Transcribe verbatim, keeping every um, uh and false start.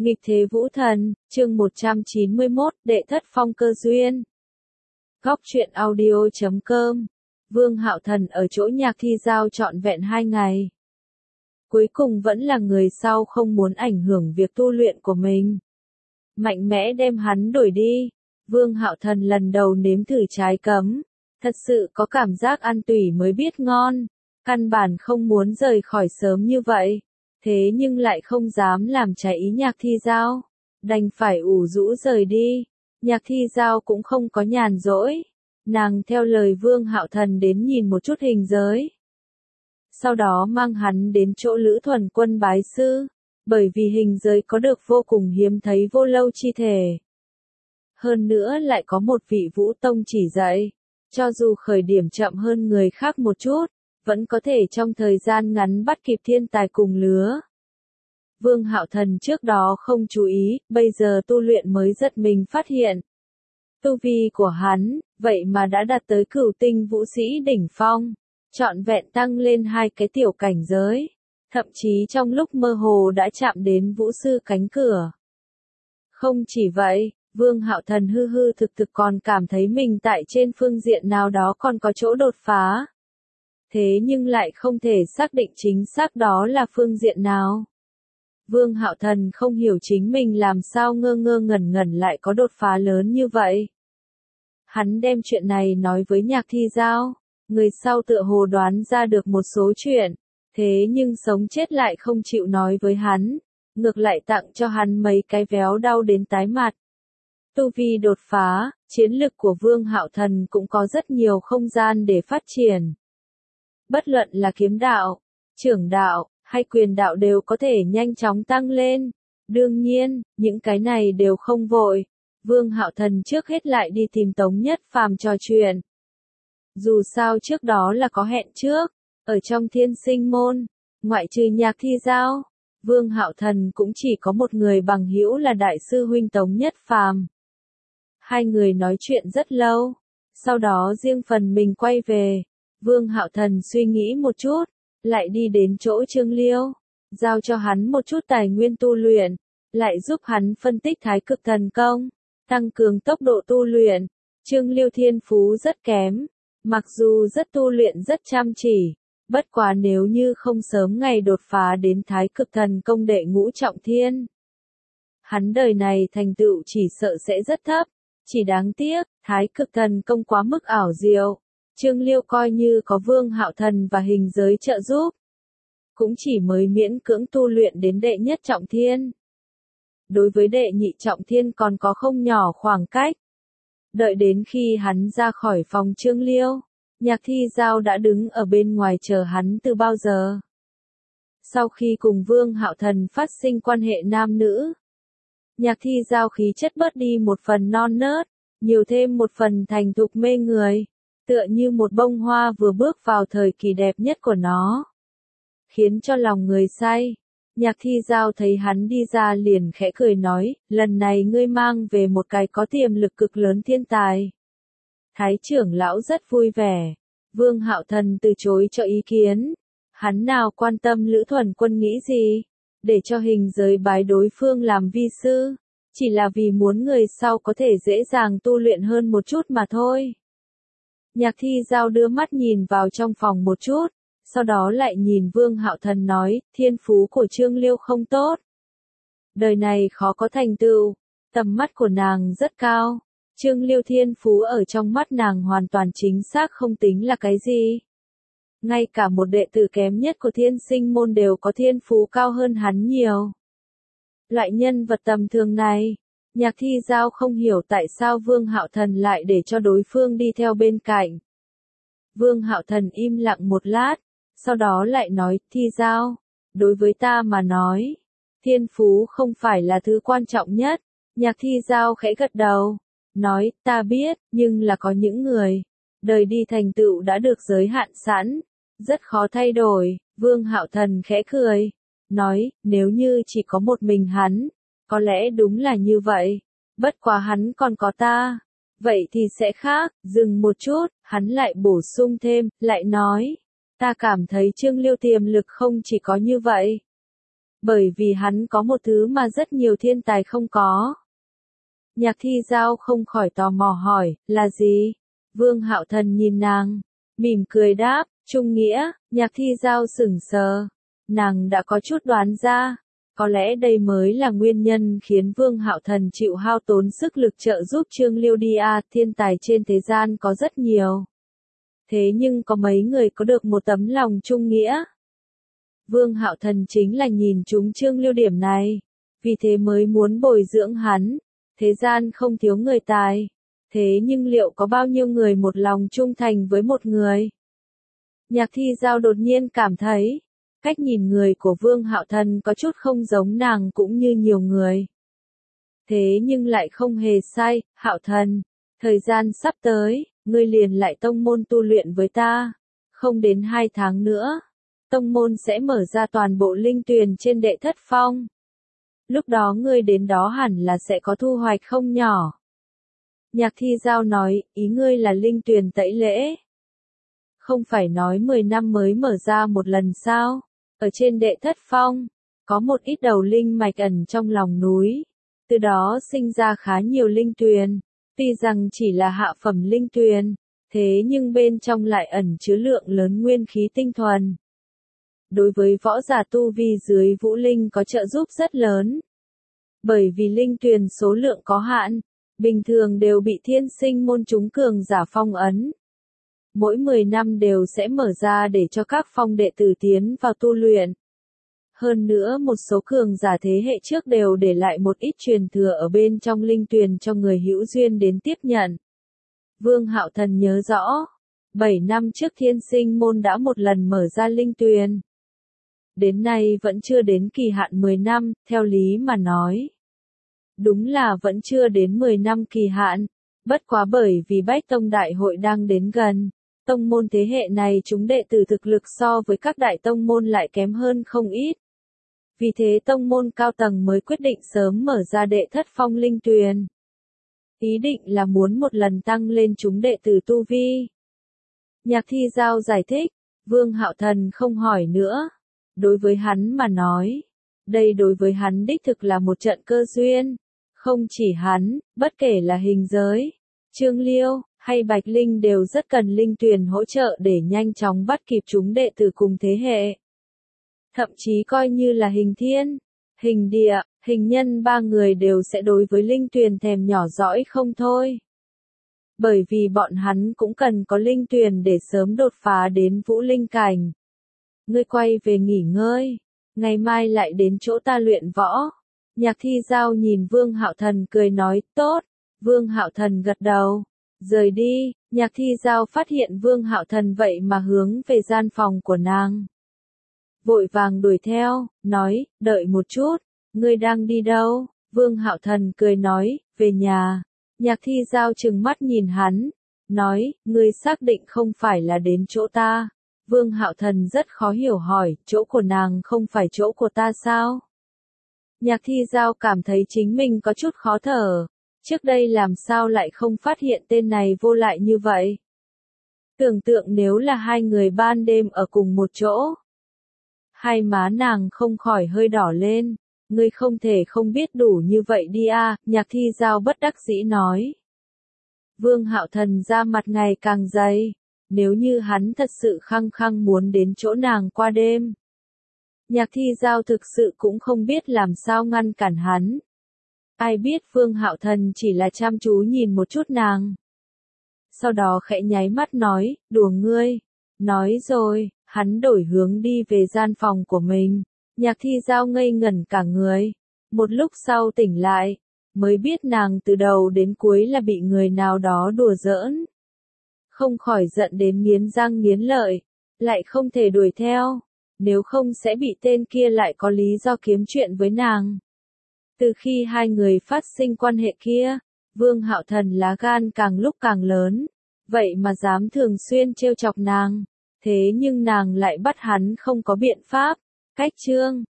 Nghịch thế vũ thần, chương một trăm chín mươi mốt, đệ thất phong cơ duyên. Góc truyện audio chấm com. Vương Hạo Thần ở chỗ Nhạc Thi Giao trọn vẹn hai ngày. Cuối cùng vẫn là người sau không muốn ảnh hưởng việc tu luyện của mình. Mạnh mẽ đem hắn đuổi đi. Vương Hạo Thần lần đầu nếm thử trái cấm. Thật sự có cảm giác ăn tủy mới biết ngon. Căn bản không muốn rời khỏi sớm như vậy. Thế nhưng lại không dám làm trái ý Nhạc Thi Giao. Đành phải ủ rũ rời đi. Nhạc Thi Giao cũng không có nhàn rỗi. Nàng theo lời Vương Hạo Thần đến nhìn một chút hình giới. Sau đó mang hắn đến chỗ Lữ Thuần Quân bái sư. Bởi vì hình giới có được vô cùng hiếm thấy vô lâu chi thể. Hơn nữa lại có một vị Vũ Tông chỉ dạy. Cho dù khởi điểm chậm hơn người khác một chút. Vẫn có thể trong thời gian ngắn bắt kịp thiên tài cùng lứa. Vương Hạo Thần trước đó không chú ý, bây giờ tu luyện mới giật mình phát hiện. Tu vi của hắn, vậy mà đã đạt tới cửu tinh vũ sĩ đỉnh phong, trọn vẹn tăng lên hai cái tiểu cảnh giới, thậm chí trong lúc mơ hồ đã chạm đến vũ sư cánh cửa. Không chỉ vậy, Vương Hạo Thần hư hư thực thực còn cảm thấy mình tại trên phương diện nào đó còn có chỗ đột phá. Thế nhưng lại không thể xác định chính xác đó là phương diện nào. Vương Hạo Thần không hiểu chính mình làm sao ngơ ngơ ngẩn ngẩn lại có đột phá lớn như vậy. Hắn đem chuyện này nói với Nhạc Thi Giao, người sau tựa hồ đoán ra được một số chuyện, thế nhưng sống chết lại không chịu nói với hắn, ngược lại tặng cho hắn mấy cái véo đau đến tái mặt. Tu vi đột phá, chiến lực của Vương Hạo Thần cũng có rất nhiều không gian để phát triển. Bất luận là kiếm đạo, trưởng đạo, hay quyền đạo đều có thể nhanh chóng tăng lên. Đương nhiên, những cái này đều không vội. Vương Hạo Thần trước hết lại đi tìm Tống Nhất Phàm trò chuyện. Dù sao trước đó là có hẹn trước, ở trong Thiên Sinh môn, ngoại trừ Nhạc Thi Giao, Vương Hạo Thần cũng chỉ có một người bằng hữu là đại sư huynh Tống Nhất Phàm. Hai người nói chuyện rất lâu, sau đó riêng phần mình quay về. Vương Hạo Thần suy nghĩ một chút, lại đi đến chỗ Trương Liêu, giao cho hắn một chút tài nguyên tu luyện, lại giúp hắn phân tích Thái Cực Thần Công, tăng cường tốc độ tu luyện. Trương Liêu thiên phú rất kém, mặc dù rất tu luyện rất chăm chỉ, bất quá nếu như không sớm ngày đột phá đến Thái Cực Thần Công đệ ngũ trọng thiên, hắn đời này thành tựu chỉ sợ sẽ rất thấp. Chỉ đáng tiếc, Thái Cực Thần Công quá mức ảo diệu. Trương Liêu coi như có Vương Hạo Thần và hình giới trợ giúp, cũng chỉ mới miễn cưỡng tu luyện đến đệ nhất trọng thiên. Đối với đệ nhị trọng thiên còn có không nhỏ khoảng cách. Đợi đến khi hắn ra khỏi phòng Trương Liêu, Nhạc Thi Giao đã đứng ở bên ngoài chờ hắn từ bao giờ. Sau khi cùng Vương Hạo Thần phát sinh quan hệ nam nữ, Nhạc Thi Giao khí chất bớt đi một phần non nớt, nhiều thêm một phần thành thục mê người. Tựa như một bông hoa vừa bước vào thời kỳ đẹp nhất của nó. Khiến cho lòng người say. Nhạc Thi Giao thấy hắn đi ra liền khẽ cười nói, lần này ngươi mang về một cái có tiềm lực cực lớn thiên tài. Thái trưởng lão rất vui vẻ. Vương Hạo Thần từ chối cho ý kiến. Hắn nào quan tâm Lữ Thuần Quân nghĩ gì, để cho hình giới bái đối phương làm vi sư. Chỉ là vì muốn người sau có thể dễ dàng tu luyện hơn một chút mà thôi. Nhạc Thi Giao đưa mắt nhìn vào trong phòng một chút, sau đó lại nhìn Vương Hạo Thần nói, thiên phú của Trương Liêu không tốt. Đời này khó có thành tựu, tầm mắt của nàng rất cao. Trương Liêu thiên phú ở trong mắt nàng hoàn toàn chính xác không tính là cái gì. Ngay cả một đệ tử kém nhất của Thiên Sinh môn đều có thiên phú cao hơn hắn nhiều. Loại nhân vật tầm thường này, Nhạc Thi Giao không hiểu tại sao Vương Hạo Thần lại để cho đối phương đi theo bên cạnh. Vương Hạo Thần im lặng một lát, sau đó lại nói, Thi Giao, đối với ta mà nói, thiên phú không phải là thứ quan trọng nhất. Nhạc Thi Giao khẽ gật đầu, nói, ta biết, nhưng là có những người, đời đi thành tựu đã được giới hạn sẵn, rất khó thay đổi. Vương Hạo Thần khẽ cười, nói, nếu như chỉ có một mình hắn, có lẽ đúng là như vậy, bất quá hắn còn có ta, vậy thì sẽ khác. Dừng một chút, hắn lại bổ sung thêm, lại nói, ta cảm thấy Trương Liêu tiềm lực không chỉ có như vậy. Bởi vì hắn có một thứ mà rất nhiều thiên tài không có. Nhạc Thi Giao không khỏi tò mò hỏi, là gì? Vương Hạo Thần nhìn nàng, mỉm cười đáp, trung nghĩa. Nhạc Thi Giao sững sờ, nàng đã có chút đoán ra, có lẽ đây mới là nguyên nhân khiến Vương Hạo Thần chịu hao tốn sức lực trợ giúp Trương Liêu đi a, thiên tài trên thế gian có rất nhiều. Thế nhưng có mấy người có được một tấm lòng trung nghĩa. Vương Hạo Thần chính là nhìn trúng Trương Liêu điểm này, vì thế mới muốn bồi dưỡng hắn. Thế gian không thiếu người tài, thế nhưng liệu có bao nhiêu người một lòng trung thành với một người? Nhạc Thi Giao đột nhiên cảm thấy, cách nhìn người của Vương Hạo Thần có chút không giống nàng cũng như nhiều người. Thế nhưng lại không hề sai, Hạo Thần, thời gian sắp tới, ngươi liền lại tông môn tu luyện với ta. Không đến hai tháng nữa, tông môn sẽ mở ra toàn bộ linh tuyền trên Đệ Thất Phong. Lúc đó ngươi đến đó hẳn là sẽ có thu hoạch không nhỏ. Nhạc Thi Giao nói, ý ngươi là linh tuyền tẩy lễ. Không phải nói mười năm mới mở ra một lần sao? Ở trên Đệ Thất Phong, có một ít đầu linh mạch ẩn trong lòng núi. Từ đó sinh ra khá nhiều linh tuyền. Tuy rằng chỉ là hạ phẩm linh tuyền, thế nhưng bên trong lại ẩn chứa lượng lớn nguyên khí tinh thuần. Đối với võ giả tu vi dưới vũ linh có trợ giúp rất lớn. Bởi vì linh tuyền số lượng có hạn, bình thường đều bị thiên sinh môn chúng cường giả phong ấn. Mỗi mười năm đều sẽ mở ra để cho các phong đệ tử tiến vào tu luyện. Hơn nữa một số cường giả thế hệ trước đều để lại một ít truyền thừa ở bên trong linh tuyền cho người hữu duyên đến tiếp nhận. Vương Hạo Thần nhớ rõ, bảy năm trước thiên sinh môn đã một lần mở ra linh tuyền. Đến nay vẫn chưa đến kỳ hạn mười năm, theo lý mà nói. Đúng là vẫn chưa đến mười năm kỳ hạn, bất quá bởi vì Bách Tông Đại hội đang đến gần. Tông môn thế hệ này chúng đệ tử thực lực so với các đại tông môn lại kém hơn không ít. Vì thế tông môn cao tầng mới quyết định sớm mở ra Đệ Thất Phong linh tuyền. Ý định là muốn một lần tăng lên chúng đệ tử tu vi. Nhạc Thi Giao giải thích, Vương Hạo Thần không hỏi nữa. Đối với hắn mà nói, đây đối với hắn đích thực là một trận cơ duyên. Không chỉ hắn, bất kể là Hình Giới, Trương Liêu, hay Bạch Linh đều rất cần linh tuyền hỗ trợ để nhanh chóng bắt kịp chúng đệ tử cùng thế hệ. Thậm chí coi như là Hình Thiên, Hình Địa, Hình Nhân ba người đều sẽ đối với linh tuyền thèm nhỏ dõi không thôi. Bởi vì bọn hắn cũng cần có linh tuyền để sớm đột phá đến vũ linh cảnh. Ngươi quay về nghỉ ngơi, ngày mai lại đến chỗ ta luyện võ. Nhạc Thi Giao nhìn Vương Hạo Thần cười nói, tốt. Vương Hạo Thần gật đầu, rời đi. Nhạc Thi Giao phát hiện Vương Hạo Thần vậy mà hướng về gian phòng của nàng. Vội vàng đuổi theo, nói, đợi một chút, ngươi đang đi đâu? Vương Hạo Thần cười nói, về nhà. Nhạc Thi Giao trừng mắt nhìn hắn, nói, ngươi xác định không phải là đến chỗ ta. Vương Hạo Thần rất khó hiểu hỏi, chỗ của nàng không phải chỗ của ta sao? Nhạc Thi Giao cảm thấy chính mình có chút khó thở, trước đây làm sao lại không phát hiện tên này vô lại như vậy? Tưởng tượng nếu là hai người ban đêm ở cùng một chỗ. Hai má nàng không khỏi hơi đỏ lên, ngươi không thể không biết đủ như vậy đi a, Nhạc Thi Giao bất đắc dĩ nói. Vương Hạo Thần ra mặt ngày càng dày, nếu như hắn thật sự khăng khăng muốn đến chỗ nàng qua đêm. Nhạc Thi Giao thực sự cũng không biết làm sao ngăn cản hắn. Ai biết Vương Hạo Thần chỉ là chăm chú nhìn một chút nàng. Sau đó khẽ nháy mắt nói, đùa ngươi. Nói rồi, hắn đổi hướng đi về gian phòng của mình. Nhạc Thi Giao ngây ngẩn cả người. Một lúc sau tỉnh lại, mới biết nàng từ đầu đến cuối là bị người nào đó đùa giỡn. Không khỏi giận đến nghiến răng nghiến lợi, lại không thể đuổi theo, nếu không sẽ bị tên kia lại có lý do kiếm chuyện với nàng. Từ khi hai người phát sinh quan hệ kia, Vương Hạo Thần lá gan càng lúc càng lớn, vậy mà dám thường xuyên trêu chọc nàng, thế nhưng nàng lại bắt hắn không có biện pháp. Cách chương